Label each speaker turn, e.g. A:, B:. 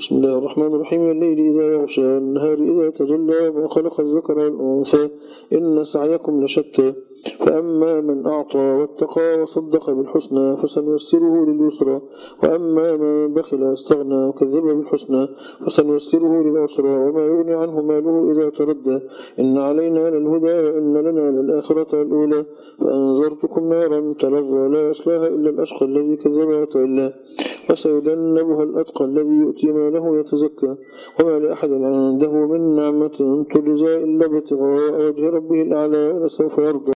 A: بسم الله الرحمن الرحيم. الليل إذا يغشى والنهار إذا تجلى ما خلق الذكر والأنثى إن سعيكم لشتى فأما من أعطى واتقى وصدق بالحسنى فسنيسره لليسرى وأما من بخل واستغنى وكذب بالحسنى فسنيسره للعسرى وما يغني عنه ماله إذا تردى إن علينا للهدى وإن لنا للآخرة الأولى فأنذرتكم نارا تلظى لا يصلاها إلا الأشقى الذي كذب وتولى فسيجنبها الأتقى الذي يؤتي ماله يتزكى وما لأحد عنده من نعمة تجزى إلا ابتغاء وجه ربه الأعلى ولسوف يرضى.